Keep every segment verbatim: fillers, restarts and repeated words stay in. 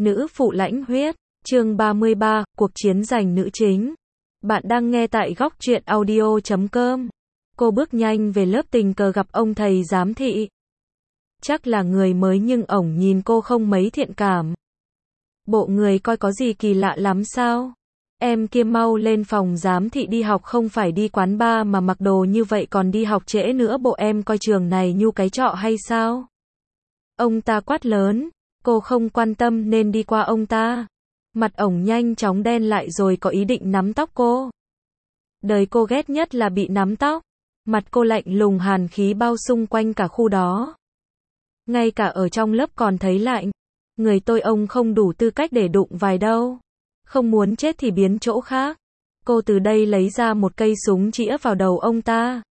Nữ phụ lãnh huyết, chương ba mươi ba, cuộc chiến giành nữ chính. Bạn đang nghe tại góc truyện audio chấm com. Cô bước nhanh về lớp tình cờ gặp ông thầy giám thị. Chắc là người mới nhưng ổng nhìn cô không mấy thiện cảm. Bộ người coi có gì kỳ lạ lắm sao? Em kia mau lên phòng giám thị đi học, không phải đi quán bar mà mặc đồ như vậy còn đi học trễ nữa, bộ em coi trường này nhu cái trọ hay sao? Ông ta quát lớn. Cô không quan tâm nên đi qua ông ta. Mặt ổng nhanh chóng đen lại rồi có ý định nắm tóc cô. Đời cô ghét nhất là bị nắm tóc. Mặt cô lạnh lùng, hàn khí bao xung quanh cả khu đó. Ngay cả ở trong lớp còn thấy lạnh. Người tôi ông không đủ tư cách để đụng vài đâu. Không muốn chết thì biến chỗ khác. Cô từ đây lấy ra một cây súng chĩa vào đầu ông ta.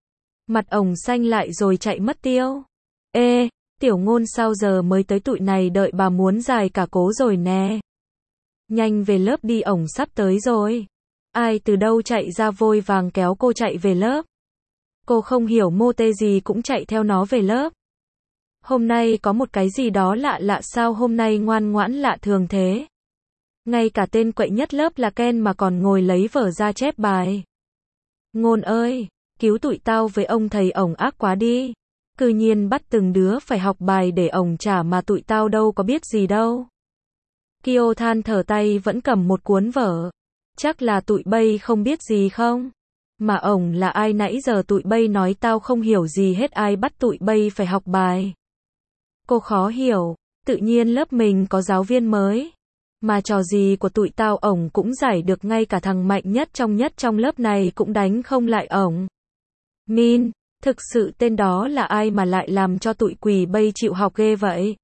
Mặt ổng xanh lại rồi chạy mất tiêu. Ê, tiểu ngôn sao giờ mới tới, tụi này đợi bà muốn dài cả cố rồi nè. Nhanh về lớp đi, ổng sắp tới rồi. Ai từ đâu chạy ra vội vàng kéo cô chạy về lớp. Cô không hiểu mô tê gì cũng chạy theo nó về lớp. Hôm nay có một cái gì đó lạ lạ, sao hôm nay ngoan ngoãn lạ thường thế. Ngay cả tên quậy nhất lớp là Ken mà còn ngồi lấy vở ra chép bài. Ngôn ơi, cứu tụi tao với, ông thầy ổng ác quá đi. Cư nhiên bắt từng đứa phải học bài để ổng trả mà tụi tao đâu có biết gì đâu. Kyo than thở, tay vẫn cầm một cuốn vở. Chắc là tụi bay không biết gì không? Mà ổng là ai, nãy giờ tụi bay nói tao không hiểu gì hết, ai bắt tụi bay phải học bài? Cô khó hiểu, tự nhiên lớp mình có giáo viên mới. Mà trò gì của tụi tao ổng cũng giải được, ngay cả thằng mạnh nhất trong nhất trong lớp này cũng đánh không lại ổng. Min, thực sự tên đó là ai mà lại làm cho tụi quỷ bay chịu học ghê vậy?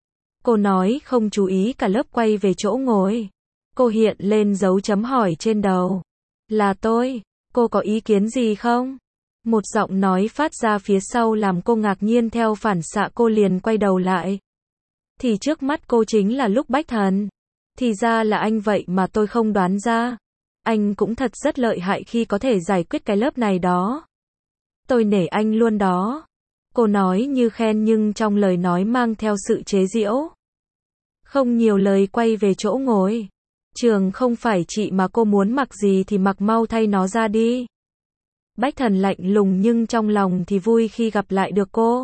Cô nói không chú ý, cả lớp quay về chỗ ngồi. Cô hiện lên dấu chấm hỏi trên đầu. Là tôi, cô có ý kiến gì không? Một giọng nói phát ra phía sau làm cô ngạc nhiên, theo phản xạ cô liền quay đầu lại. Thì trước mắt cô chính là Lúc Bách Thần. Thì ra là anh, vậy mà tôi không đoán ra. Anh cũng thật rất lợi hại khi có thể giải quyết cái lớp này đó. Tôi nể anh luôn đó. Cô nói như khen nhưng trong lời nói mang theo sự chế giễu. Không nhiều lời, quay về chỗ ngồi. Trường không phải chị mà, cô muốn mặc gì thì mặc, mau thay nó ra đi. Bách Thần lạnh lùng nhưng trong lòng thì vui khi gặp lại được cô.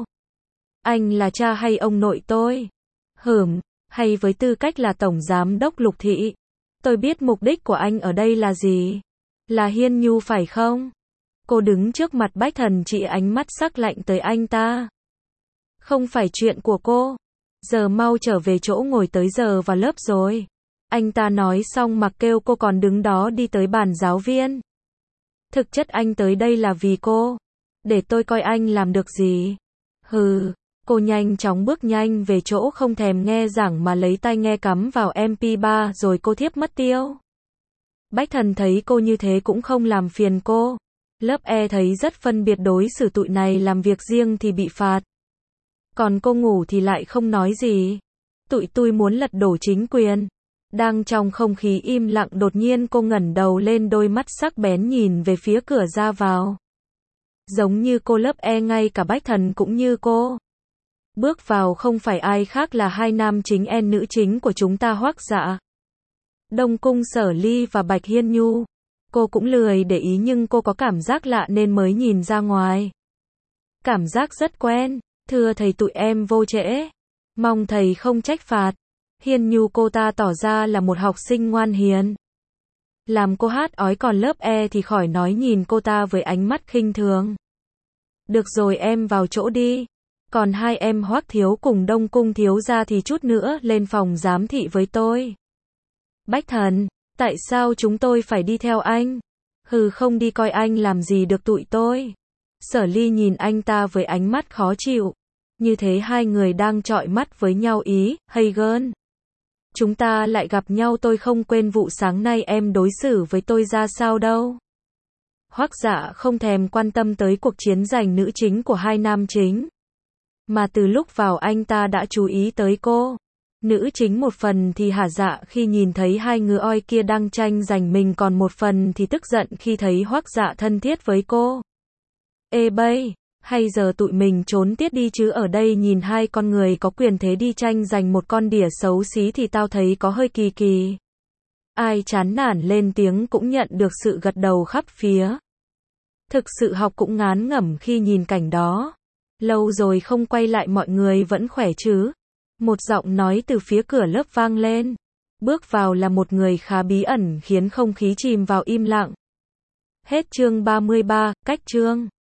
Anh là cha hay ông nội tôi? Hửm, hay với tư cách là tổng giám đốc Lục Thị. Tôi biết mục đích của anh ở đây là gì. Là Hiên Nhu phải không? Cô đứng trước mặt Bách Thần, chỉ ánh mắt sắc lạnh tới anh ta. Không phải chuyện của cô. Giờ mau trở về chỗ ngồi, tới giờ vào lớp rồi. Anh ta nói xong mặc kêu cô còn đứng đó đi tới bàn giáo viên. Thực chất anh tới đây là vì cô. Để tôi coi anh làm được gì. Hừ, cô nhanh chóng bước nhanh về chỗ, không thèm nghe giảng mà lấy tai nghe cắm vào em pê ba rồi cô thiếp mất tiêu. Bách Thần thấy cô như thế cũng không làm phiền cô. Lớp E thấy rất phân biệt đối xử tụi này, làm việc riêng thì bị phạt. Còn cô ngủ thì lại không nói gì. Tụi tôi muốn lật đổ chính quyền. Đang trong không khí im lặng, đột nhiên cô ngẩng đầu lên, đôi mắt sắc bén nhìn về phía cửa ra vào. Giống như cô, lớp E ngay cả Bách Thần cũng như cô. Bước vào không phải ai khác là hai nam chính en nữ chính của chúng ta, Hoắc Dạ, Đông Cung Sở Ly và Bạch Hiên Nhu. Cô cũng lười để ý nhưng cô có cảm giác lạ nên mới nhìn ra ngoài. Cảm giác rất quen. Thưa thầy, tụi em vô trễ. Mong thầy không trách phạt. Hiên Nhu, cô ta tỏ ra là một học sinh ngoan hiền. Làm cô hát ói, còn lớp E thì khỏi nói, nhìn cô ta với ánh mắt khinh thường. Được rồi, em vào chỗ đi. Còn hai em Hoắc thiếu cùng Đông Cung thiếu gia thì chút nữa lên phòng giám thị với tôi. Bách Thần, tại sao chúng tôi phải đi theo anh? Hừ, không đi coi anh làm gì được tụi tôi. Sở Ly nhìn anh ta với ánh mắt khó chịu. Như thế hai người đang chọi mắt với nhau ý, hay gơn. Chúng ta lại gặp nhau, tôi không quên vụ sáng nay em đối xử với tôi ra sao đâu. Hoắc Dạ không thèm quan tâm tới cuộc chiến giành nữ chính của hai nam chính. Mà từ lúc vào anh ta đã chú ý tới cô. Nữ chính một phần thì hả dạ khi nhìn thấy hai ngựa oi kia đang tranh giành mình, còn một phần thì tức giận khi thấy Hoắc Dạ thân thiết với cô. Ê bây, Hay giờ tụi mình trốn tiết đi chứ ở đây nhìn hai con người có quyền thế đi tranh giành một con đỉa xấu xí thì tao thấy có hơi kỳ kỳ. Ai chán nản lên tiếng cũng nhận được sự gật đầu khắp phía. Thực sự học cũng ngán ngẩm khi nhìn cảnh đó. Lâu rồi không quay lại mọi người vẫn khỏe chứ? Một giọng nói từ phía cửa lớp vang lên. Bước vào là một người khá bí ẩn khiến không khí chìm vào im lặng. Hết chương ba mươi ba, cách chương.